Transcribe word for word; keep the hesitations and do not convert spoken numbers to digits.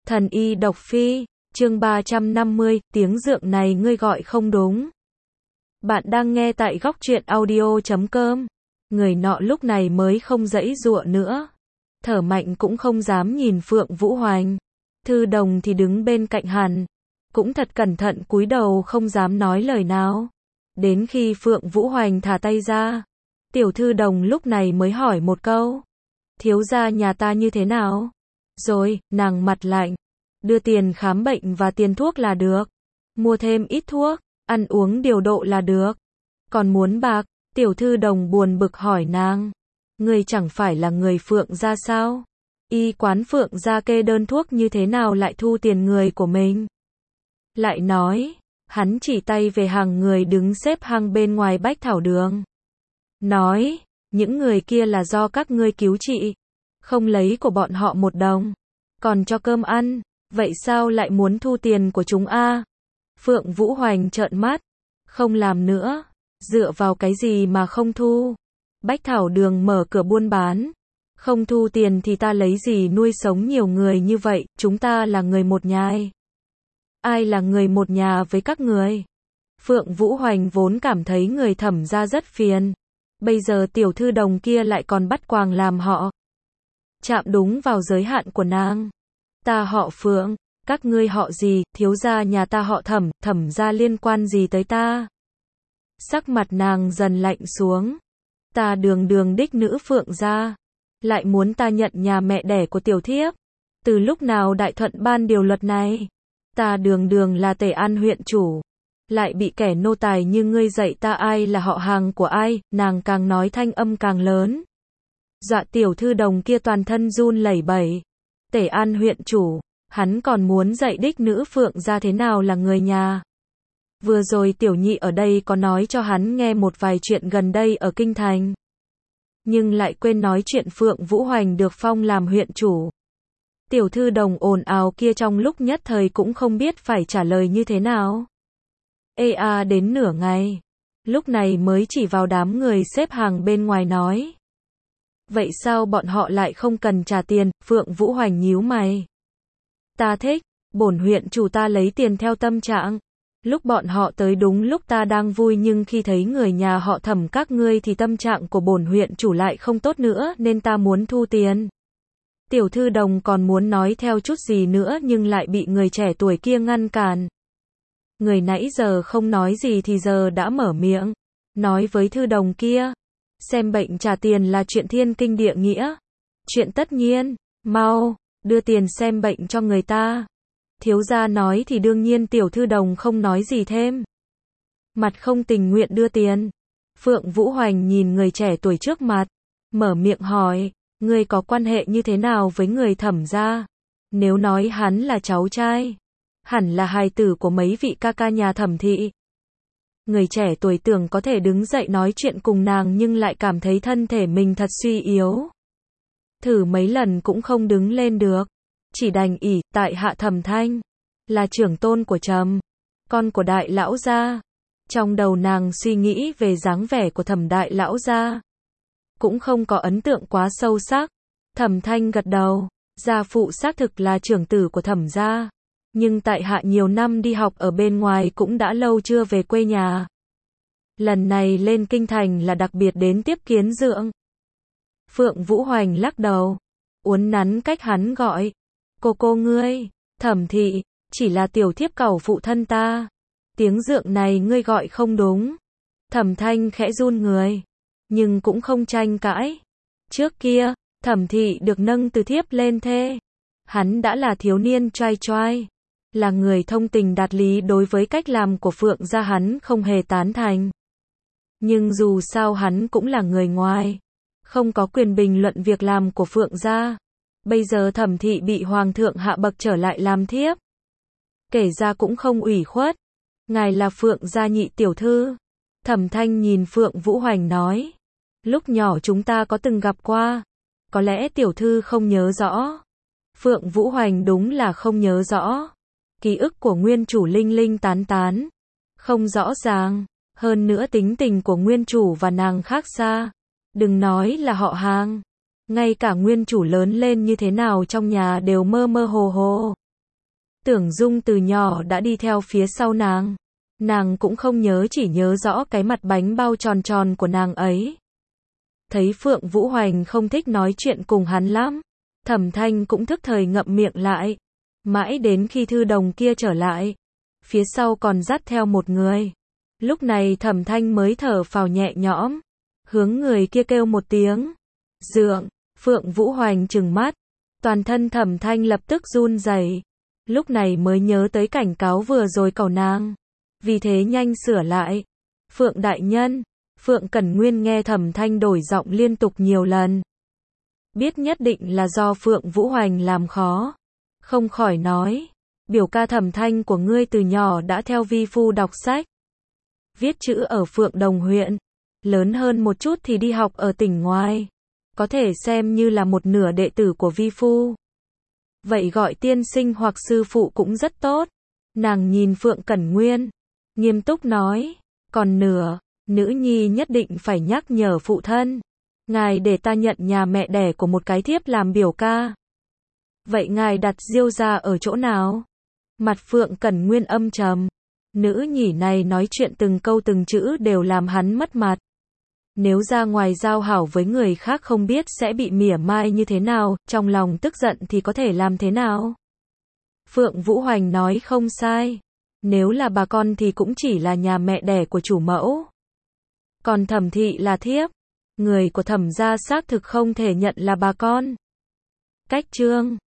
Thần y độc phi, chương ba trăm năm mươi, tiếng dượng này ngươi gọi không đúng. Bạn đang nghe tại góc truyện audio chấm com. Người nọ lúc này mới không giãy giụa nữa. Thở mạnh cũng không dám nhìn Phượng Vũ Hoành. Thư Đồng thì đứng bên cạnh hắn. Cũng thật cẩn thận cúi đầu không dám nói lời nào. Đến khi Phượng Vũ Hoành thả tay ra. Tiểu Thư Đồng lúc này mới hỏi một câu. Thiếu gia nhà ta như thế nào? Rồi, nàng mặt lạnh. Đưa tiền khám bệnh và tiền thuốc là được. Mua thêm ít thuốc, ăn uống điều độ là được. Còn muốn bạc, Tiểu Thư Đồng buồn bực hỏi nàng. Ngươi chẳng phải là người Phượng gia sao? Y quán Phượng gia kê đơn thuốc như thế nào lại thu tiền người của mình? Lại nói, hắn chỉ tay về hàng người đứng xếp hàng bên ngoài Bách Thảo Đường. Nói, những người kia là do các ngươi cứu trị. Không lấy của bọn họ một đồng. Còn cho cơm ăn. Vậy sao lại muốn thu tiền của chúng a? Phượng Vũ Hoành trợn mắt. Không làm nữa. Dựa vào cái gì mà không thu? Bách Thảo Đường mở cửa buôn bán. Không thu tiền thì ta lấy gì nuôi sống nhiều người như vậy, chúng ta là người một nhà. Ai là người một nhà với các người? Phượng Vũ Hoành vốn cảm thấy người Thẩm gia rất phiền. Bây giờ Tiểu Thư Đồng kia lại còn bắt quàng làm họ. Chạm đúng vào giới hạn của nàng. Ta họ Phượng, các ngươi họ gì, thiếu gia nhà ta họ Thẩm, Thẩm gia liên quan gì tới ta? Sắc mặt nàng dần lạnh xuống. Ta đường đường đích nữ Phượng gia, lại muốn ta nhận nhà mẹ đẻ của tiểu thiếp. Từ lúc nào Đại Thuận ban điều luật này? Ta đường đường là Tề An huyện chủ, lại bị kẻ nô tài như ngươi dạy ta ai là họ hàng của ai, nàng càng nói thanh âm càng lớn. Dọa Tiểu Thư Đồng kia toàn thân run lẩy bẩy. Tề An huyện chủ, hắn còn muốn dạy đích nữ Phượng gia thế nào là người nhà. Vừa rồi Tiểu Nhị ở đây có nói cho hắn nghe một vài chuyện gần đây ở Kinh Thành. Nhưng lại quên nói chuyện Phượng Vũ Hoành được phong làm huyện chủ. Tiểu Thư Đồng ồn ào kia trong lúc nhất thời cũng không biết phải trả lời như thế nào. Ê a đến nửa ngày. Lúc này mới chỉ vào đám người xếp hàng bên ngoài nói. Vậy sao bọn họ lại không cần trả tiền? Phượng Vũ Hoành nhíu mày. Ta thích, bổn huyện chủ ta lấy tiền theo tâm trạng. Lúc bọn họ tới đúng lúc ta đang vui nhưng khi thấy người nhà họ Thẩm các ngươi thì tâm trạng của bổn huyện chủ lại không tốt nữa nên ta muốn thu tiền. Tiểu Thư Đồng còn muốn nói theo chút gì nữa nhưng lại bị người trẻ tuổi kia ngăn cản. Người nãy giờ không nói gì thì giờ đã mở miệng. Nói với Thư Đồng kia. Xem bệnh trả tiền là chuyện thiên kinh địa nghĩa. Chuyện tất nhiên. Mau, đưa tiền xem bệnh cho người ta. Thiếu gia nói thì đương nhiên Tiểu Thư Đồng không nói gì thêm. Mặt không tình nguyện đưa tiền. Phượng Vũ Hoành nhìn người trẻ tuổi trước mặt. Mở miệng hỏi. Ngươi có quan hệ như thế nào với người Thẩm gia? Nếu nói hắn là cháu trai, hẳn là hài tử của mấy vị ca ca nhà Thẩm thị. Người trẻ tuổi tưởng có thể đứng dậy nói chuyện cùng nàng nhưng lại cảm thấy thân thể mình thật suy yếu. Thử mấy lần cũng không đứng lên được. Chỉ đành ỷ tại hạ Thẩm Thanh. Là trưởng tôn của Trầm. Con của đại lão gia. Trong đầu nàng suy nghĩ về dáng vẻ của Thẩm đại lão gia. Cũng không có ấn tượng quá sâu sắc. Thẩm Thanh gật đầu. Gia phụ xác thực là trưởng tử của Thẩm gia. Nhưng tại hạ nhiều năm đi học ở bên ngoài cũng đã lâu chưa về quê nhà. Lần này lên Kinh Thành là đặc biệt đến tiếp kiến dượng. Phượng Vũ Hoành lắc đầu. Uốn nắn cách hắn gọi. Cô cô ngươi, Thẩm thị, chỉ là tiểu thiếp cẩu phụ thân ta. Tiếng dượng này ngươi gọi không đúng. Thẩm Thanh khẽ run người. Nhưng cũng không tranh cãi. Trước kia, Thẩm thị được nâng từ thiếp lên thê. Hắn đã là thiếu niên trai trai. Là người thông tình đạt lý đối với cách làm của Phượng gia hắn không hề tán thành. Nhưng dù sao hắn cũng là người ngoài. Không có quyền bình luận việc làm của Phượng gia. Bây giờ Thẩm thị bị Hoàng thượng hạ bậc trở lại làm thiếp. Kể ra cũng không ủy khuất. Ngài là Phượng gia nhị tiểu thư. Thẩm Thanh nhìn Phượng Vũ Hoành nói. Lúc nhỏ chúng ta có từng gặp qua. Có lẽ tiểu thư không nhớ rõ. Phượng Vũ Hoành đúng là không nhớ rõ. Ký ức của nguyên chủ linh linh tán tán. Không rõ ràng. Hơn nữa tính tình của nguyên chủ và nàng khác xa. Đừng nói là họ hàng. Ngay cả nguyên chủ lớn lên như thế nào trong nhà đều mơ mơ hồ hồ. Tưởng Dung từ nhỏ đã đi theo phía sau nàng. Nàng cũng không nhớ, chỉ nhớ rõ cái mặt bánh bao tròn tròn của nàng ấy. Thấy Phượng Vũ Hoành không thích nói chuyện cùng hắn lắm, Thẩm Thanh cũng thức thời ngậm miệng lại. Mãi đến khi Thư Đồng kia trở lại, phía sau còn dắt theo một người. Lúc này Thẩm Thanh mới thở phào nhẹ nhõm, hướng người kia kêu một tiếng. Dượng, Phượng Vũ Hoành trừng mắt, toàn thân Thẩm Thanh lập tức run rẩy. Lúc này mới nhớ tới cảnh cáo vừa rồi cậu nàng. Vì thế nhanh sửa lại. Phượng đại nhân. Phượng Cẩn Nguyên nghe Thẩm Thanh đổi giọng liên tục nhiều lần. Biết nhất định là do Phượng Vũ Hoành làm khó. Không khỏi nói. Biểu ca Thẩm Thanh của ngươi từ nhỏ đã theo vi phu đọc sách. Viết chữ ở Phượng Đồng huyện. Lớn hơn một chút thì đi học ở tỉnh ngoài. Có thể xem như là một nửa đệ tử của vi phu. Vậy gọi tiên sinh hoặc sư phụ cũng rất tốt. Nàng nhìn Phượng Cẩn Nguyên, nghiêm túc nói. Còn nửa, nữ nhi nhất định phải nhắc nhở phụ thân. Ngài để ta nhận nhà mẹ đẻ của một cái thiếp làm biểu ca. Vậy ngài đặt Diêu gia ở chỗ nào? Mặt Phượng Cẩn Nguyên âm trầm. Nữ nhỉ này nói chuyện từng câu từng chữ đều làm hắn mất mặt. Nếu ra ngoài giao hảo với người khác không biết sẽ bị mỉa mai như thế nào, trong lòng tức giận thì có thể làm thế nào? Phượng Vũ Hoành nói không sai. Nếu là bà con thì cũng chỉ là nhà mẹ đẻ của chủ mẫu. Còn Thẩm thị là thiếp. Người của Thẩm gia xác thực không thể nhận là bà con. Cách chương